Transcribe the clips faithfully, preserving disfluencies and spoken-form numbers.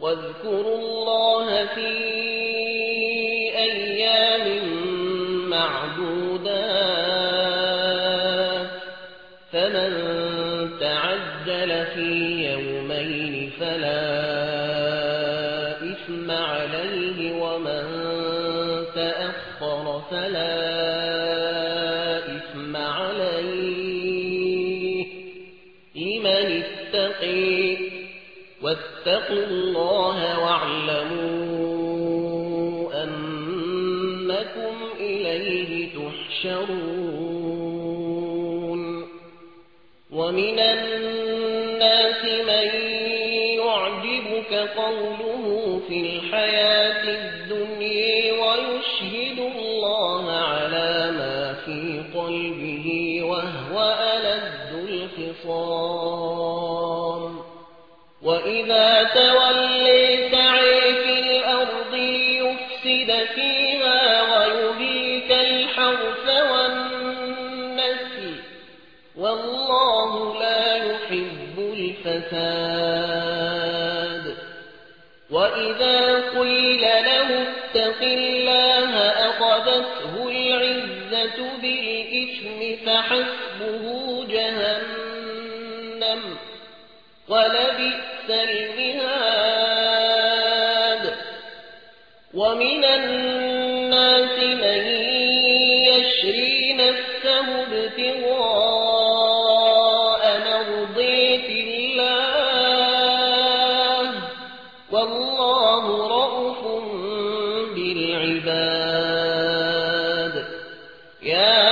واذكروا الله في أيام معدودات فمن تعجل في يومين فلا إثم عليه ومن تأخر فلا إثم عليه لمن اتقي واتقوا الله واعلموا أنكم إليه تحشرون ومن الناس من يعجبك قوله في الحياة الدنيا ويشهد الله على ما في قلبه وهو ألد الخصام وإذا تولي سعي في الأرض ليفسد فيها ويهلك الحرث والنسل والله لا يحب الفساد وإذا قيل له اتق الله أخذته العزة بالإثم فحسبه جهنم ولبئس المهاد ومن الناس من يشري نفسه ابتغاء مرضات الله والله رؤوف بالعباد يا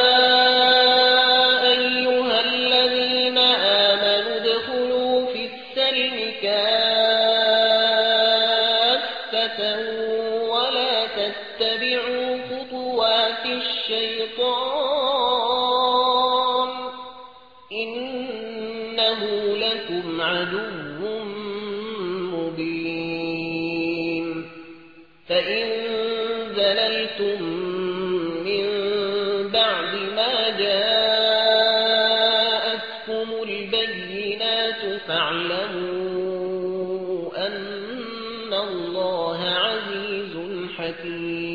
أيها الذين آمنوا ادخلوا في السلم كافة ولا تتبعوا خطوات الشيطان إنه لكم عدو مبين فإن زللتم من بعد ما جاءتكم البينات فاعلموا أن الله عزيز حكيم